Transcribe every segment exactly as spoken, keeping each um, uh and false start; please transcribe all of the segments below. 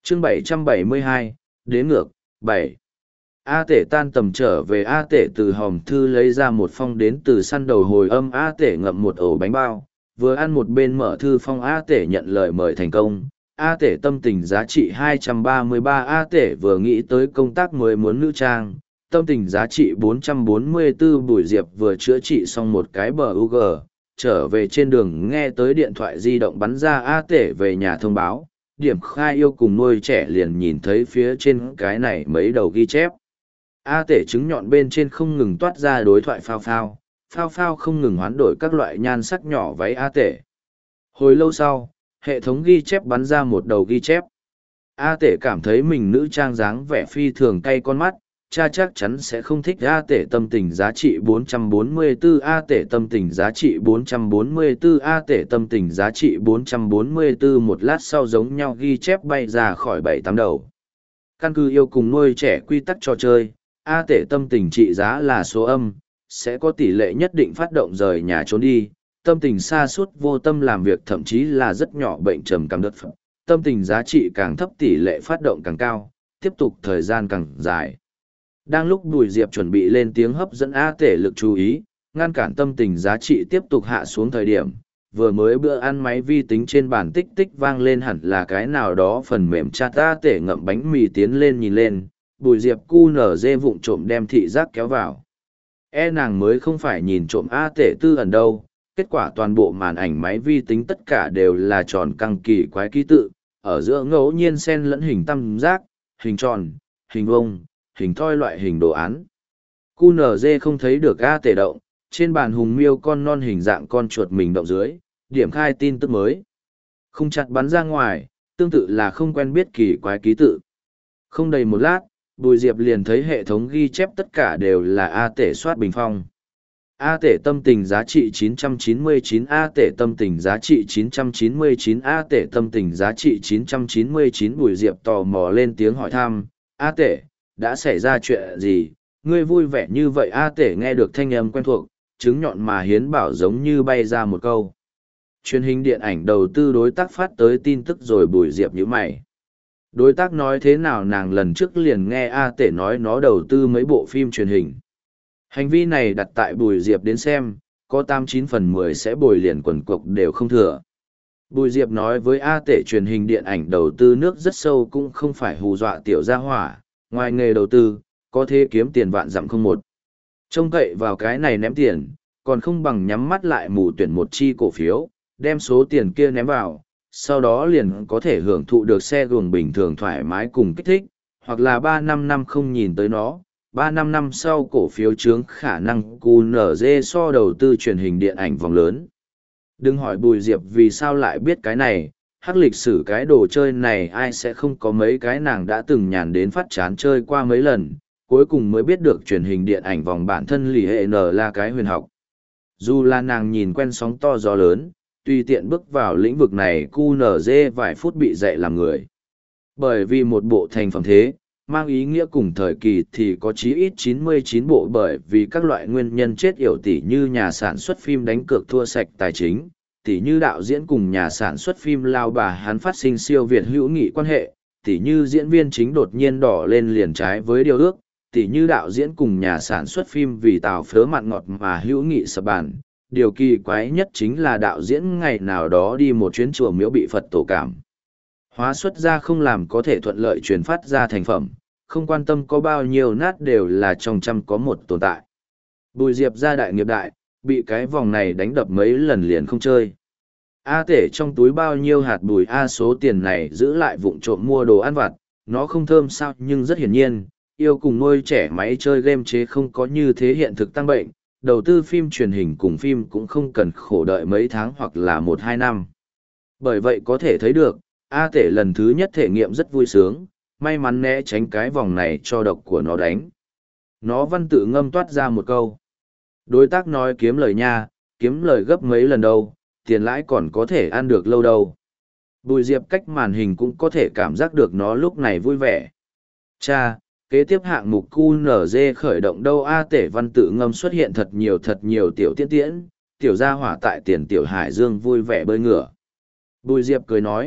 chương bảy trăm bảy mươi hai, đếm ngược, bảy. A Tể tan tầm trở về. A Tể từ hòm thư lấy ra một phong đến từ săn đầu hồi âm. A Tể ngậm một ổ bánh bao, vừa ăn một bên mở thư phong. A Tể nhận lời mời thành công. A Tể tâm tình giá trị hai trăm ba mươi ba. A Tể vừa nghĩ tới công tác mới muốn nữ trang, tâm tình giá trị bốn trăm bốn mươi tư. Bùi Diệp vừa chữa trị xong một cái bờ u giê, trở về trên đường nghe tới điện thoại di động bắn ra. A Tể về nhà thông báo điểm khai yêu cùng nuôi trẻ, liền nhìn thấy phía trên cái này mấy đầu ghi chép. A Tể trứng nhọn bên trên không ngừng toát ra đối thoại phao phao, phao phao không ngừng hoán đổi các loại nhan sắc nhỏ váy A Tể. Hồi lâu sau, hệ thống ghi chép bắn ra một đầu ghi chép. A Tể cảm thấy mình nữ trang dáng vẻ phi thường cay con mắt, cha chắc chắn sẽ không thích. A Tể tâm tình giá trị bốn trăm bốn mươi tư. A Tể tâm tình giá trị bốn trăm bốn mươi tư. A Tể tâm tình giá trị bốn trăm bốn mươi tư. Một lát sau giống nhau ghi chép bay ra khỏi bảy tám đầu. Căn cứ yêu cùng nuôi trẻ quy tắc trò chơi, A Tể tâm tình trị giá là số âm, sẽ có tỷ lệ nhất định phát động rời nhà trốn đi. Tâm tình sa sút vô tâm làm việc, thậm chí là rất nhỏ bệnh trầm cảm đất phẩm. Tâm tình giá trị càng thấp tỷ lệ phát động càng cao, tiếp tục thời gian càng dài. Đang lúc Bùi Diệp chuẩn bị lên tiếng hấp dẫn A Tể lực chú ý, ngăn cản tâm tình giá trị tiếp tục hạ xuống thời điểm, vừa mới bữa ăn máy vi tính trên bàn tích tích vang lên, hẳn là cái nào đó phần mềm chat. A Tể ngậm bánh mì tiến lên nhìn lên, Bùi Diệp cu nở dê vụng trộm đem thị giác kéo vào. E nàng mới không phải nhìn trộm A Tể tư ẩn đâu, kết quả toàn bộ màn ảnh máy vi tính tất cả đều là tròn căng kỳ quái ký tự, ở giữa ngẫu nhiên xen lẫn hình tam giác, hình tròn, hình vuông, hình thoi loại hình đồ án. cu nở dê không thấy được A Tể động, trên bàn hùng miêu con non hình dạng con chuột mình động dưới, điểm khai tin tức mới. Không chặt bắn ra ngoài, tương tự là không quen biết kỳ quái ký tự. Không đầy một lát, Bùi Diệp liền thấy hệ thống ghi chép tất cả đều là A Tể soát bình phong. A Tể tâm tình giá trị chín trăm chín mươi chín. A Tể tâm tình giá trị chín trăm chín mươi chín. A Tể tâm tình giá trị chín trăm chín mươi chín. Bùi Diệp tò mò lên tiếng hỏi thăm, A Tể, đã xảy ra chuyện gì? Ngươi vui vẻ như vậy? A Tể nghe được thanh âm quen thuộc, trứng nhọn mà hiến bảo giống như bay ra một câu. Truyền hình điện ảnh đầu tư đối tác phát tới tin tức rồi. Bùi Diệp nhíu mày. Đối tác nói thế nào? Nàng lần trước liền nghe A Tể nói nó đầu tư mấy bộ phim truyền hình. Hành vi này đặt tại Bùi Diệp đến xem, có tám chín phần mười sẽ bồi liền quần cục đều không thừa. Bùi Diệp nói với A Tể truyền hình điện ảnh đầu tư nước rất sâu, cũng không phải hù dọa tiểu gia hỏa, ngoài nghề đầu tư, có thể kiếm tiền vạn dặm không một. Trông cậy vào cái này ném tiền, còn không bằng nhắm mắt lại mù tuyển một chi cổ phiếu, đem số tiền kia ném vào, sau đó liền có thể hưởng thụ được xe guồng bình thường thoải mái cùng kích thích, hoặc là ba năm năm không nhìn tới nó, ba năm năm sau cổ phiếu trướng khả năng cu nở dê so đầu tư truyền hình điện ảnh vòng lớn. Đừng hỏi Bùi Diệp vì sao lại biết cái này, hắc lịch sử cái đồ chơi này ai sẽ không có mấy cái, nàng đã từng nhàn đến phát chán chơi qua mấy lần, cuối cùng mới biết được truyền hình điện ảnh vòng bản thân lì hệ n là cái huyền học. Dù là nàng nhìn quen sóng to gió lớn, tùy tiện bước vào lĩnh vực này cu nở dê vài phút bị dạy làm người. Bởi vì một bộ thành phẩm thế, mang ý nghĩa cùng thời kỳ thì có chí ít chín mươi chín bộ, bởi vì các loại nguyên nhân chết yểu, tỉ như nhà sản xuất phim đánh cược thua sạch tài chính, tỉ như đạo diễn cùng nhà sản xuất phim lao bà hắn phát sinh siêu việt hữu nghị quan hệ, tỉ như diễn viên chính đột nhiên đỏ lên liền trái với điều ước, tỉ như đạo diễn cùng nhà sản xuất phim vì tào phớ mặn ngọt mà hữu nghị sập bàn. Điều kỳ quái nhất chính là đạo diễn ngày nào đó đi một chuyến chùa miếu bị Phật tổ cảm hóa xuất ra không làm có thể thuận lợi truyền phát ra thành phẩm, không quan tâm có bao nhiêu nát đều là trong trăm có một tồn tại. Bùi Diệp ra đại nghiệp đại, bị cái vòng này đánh đập mấy lần liền không chơi. A Tể trong túi bao nhiêu hạt bùi A, số tiền này giữ lại vụng trộm mua đồ ăn vặt, nó không thơm sao, nhưng rất hiển nhiên, yêu cùng nuôi trẻ máy chơi game chế không có như thế hiện thực tăng bệnh, đầu tư phim truyền hình cùng phim cũng không cần khổ đợi mấy tháng hoặc là một hai năm. Bởi vậy có thể thấy được, A Tể lần thứ nhất thể nghiệm rất vui sướng, may mắn né tránh cái vòng này cho độc của nó đánh. Nó văn tự ngâm toát ra một câu. Đối tác nói kiếm lời nha, kiếm lời gấp mấy lần đâu, tiền lãi còn có thể ăn được lâu đâu. Bùi Diệp cách màn hình cũng có thể cảm giác được nó lúc này vui vẻ. Cha, kế tiếp hạng mục cu nở dê khởi động đâu? A Tể văn tự ngâm xuất hiện thật nhiều thật nhiều tiểu tiễn tiễn, tiểu gia hỏa tại tiền tiểu hải dương vui vẻ bơi ngửa. Bùi Diệp cười nói,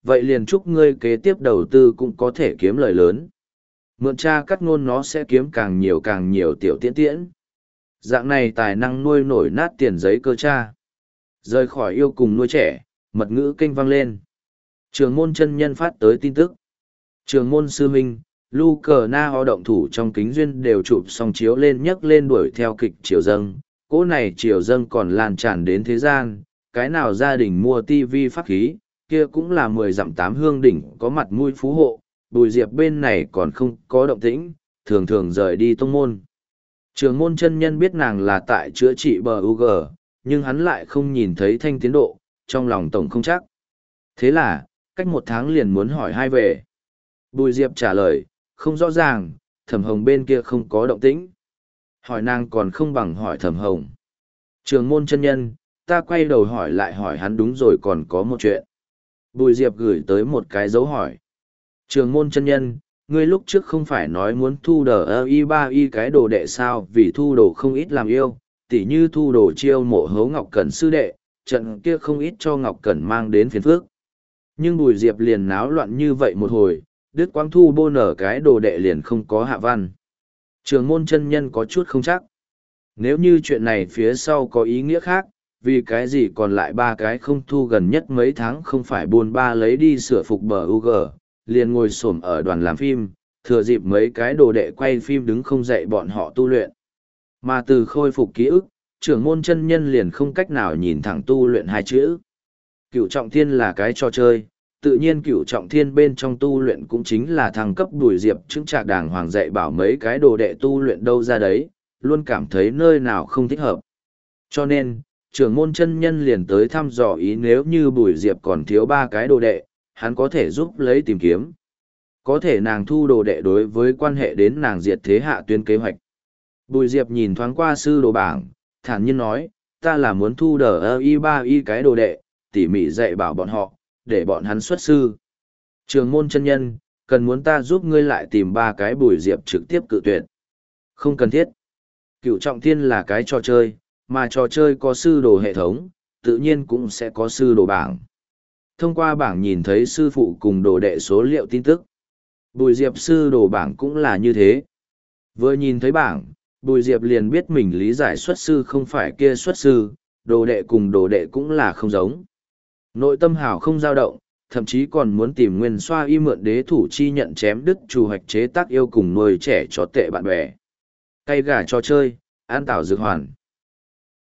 vậy liền chúc ngươi kế tiếp đầu tư cũng có thể kiếm lời lớn. Mượn cha cắt ngôn nó sẽ kiếm càng nhiều càng nhiều tiểu tiễn tiễn. Dạng này tài năng nuôi nổi nát tiền giấy cơ cha. Rời khỏi yêu cùng nuôi trẻ, mật ngữ kênh vang lên. Trường môn chân nhân phát tới tin tức. Trường môn sư minh, Lu Cờ Na Ho động thủ trong kính duyên đều chụp xong chiếu lên nhấc lên đuổi theo kịch triều dâng. Cỗ này triều dâng còn lan tràn đến thế gian, cái nào gia đình mua tivi pháp khí, kia cũng là mười dặm tám hương đỉnh có mặt mũi phú hộ. Bùi Diệp bên này còn không có động tĩnh, thường thường rời đi tông môn. Trường môn chân nhân biết nàng là tại chữa trị bờ u gờ, nhưng hắn lại không nhìn thấy thanh tiến độ, trong lòng tổng không chắc. Thế là, cách một tháng liền muốn hỏi hai về. Bùi Diệp trả lời, không rõ ràng, Thẩm Hồng bên kia không có động tĩnh. Hỏi nàng còn không bằng hỏi Thẩm Hồng. Trường môn chân nhân, ta quay đầu hỏi lại hỏi hắn đúng rồi còn có một chuyện. Bùi Diệp gửi tới một cái dấu hỏi. Trường môn chân nhân, ngươi lúc trước không phải nói muốn thu đờ y ba y cái đồ đệ sao vì thu đồ không ít làm yêu, tỉ như thu đồ chiêu mộ hấu Ngọc Cẩn sư đệ, trận kia không ít cho Ngọc Cẩn mang đến phiền phước. Nhưng Bùi Diệp liền náo loạn như vậy một hồi, Đức Quang thu bô nở cái đồ đệ liền không có hạ văn. Trường môn chân nhân có chút không chắc. Nếu như chuyện này phía sau có ý nghĩa khác, vì cái gì còn lại ba cái không thu gần nhất mấy tháng không phải buôn ba lấy đi sửa phục bờ u gờ, liền ngồi xổm ở đoàn làm phim, thừa dịp mấy cái đồ đệ quay phim đứng không dạy bọn họ tu luyện. Mà từ khôi phục ký ức, trưởng môn chân nhân liền không cách nào nhìn thẳng tu luyện hai chữ. Cửu trọng thiên là cái trò chơi, tự nhiên cửu trọng thiên bên trong tu luyện cũng chính là thăng cấp Bùi Diệp chứng trạc đàng hoàng dạy bảo mấy cái đồ đệ tu luyện đâu ra đấy, luôn cảm thấy nơi nào không thích hợp. Cho nên, trưởng môn chân nhân liền tới thăm dò ý nếu như Bùi Diệp còn thiếu ba cái đồ đệ, hắn có thể giúp lấy tìm kiếm. Có thể nàng thu đồ đệ đối với quan hệ đến nàng diệt thế hạ tuyên kế hoạch. Bùi Diệp nhìn thoáng qua sư đồ bảng, thản nhiên nói, ta là muốn thu đờ y ba y cái đồ đệ, tỉ mỉ dạy bảo bọn họ, để bọn hắn xuất sư. Trường môn chân nhân, cần muốn ta giúp ngươi lại tìm ba cái Bùi Diệp trực tiếp cự tuyệt. Không cần thiết. Cửu trọng thiên là cái trò chơi, mà trò chơi có sư đồ hệ thống, tự nhiên cũng sẽ có sư đồ bảng. Thông qua bảng nhìn thấy sư phụ cùng đồ đệ số liệu tin tức. Bùi Diệp sư đồ bảng cũng là như thế. Vừa nhìn thấy bảng, Bùi Diệp liền biết mình lý giải xuất sư không phải kia xuất sư, đồ đệ cùng đồ đệ cũng là không giống. Nội tâm hảo không dao động, thậm chí còn muốn tìm nguyên xoa y mượn đế thủ chi nhận chém đứt chủ hoạch chế tác yêu cùng nuôi trẻ chó tệ bạn bè. Cây gà cho chơi, an tảo dược hoàn.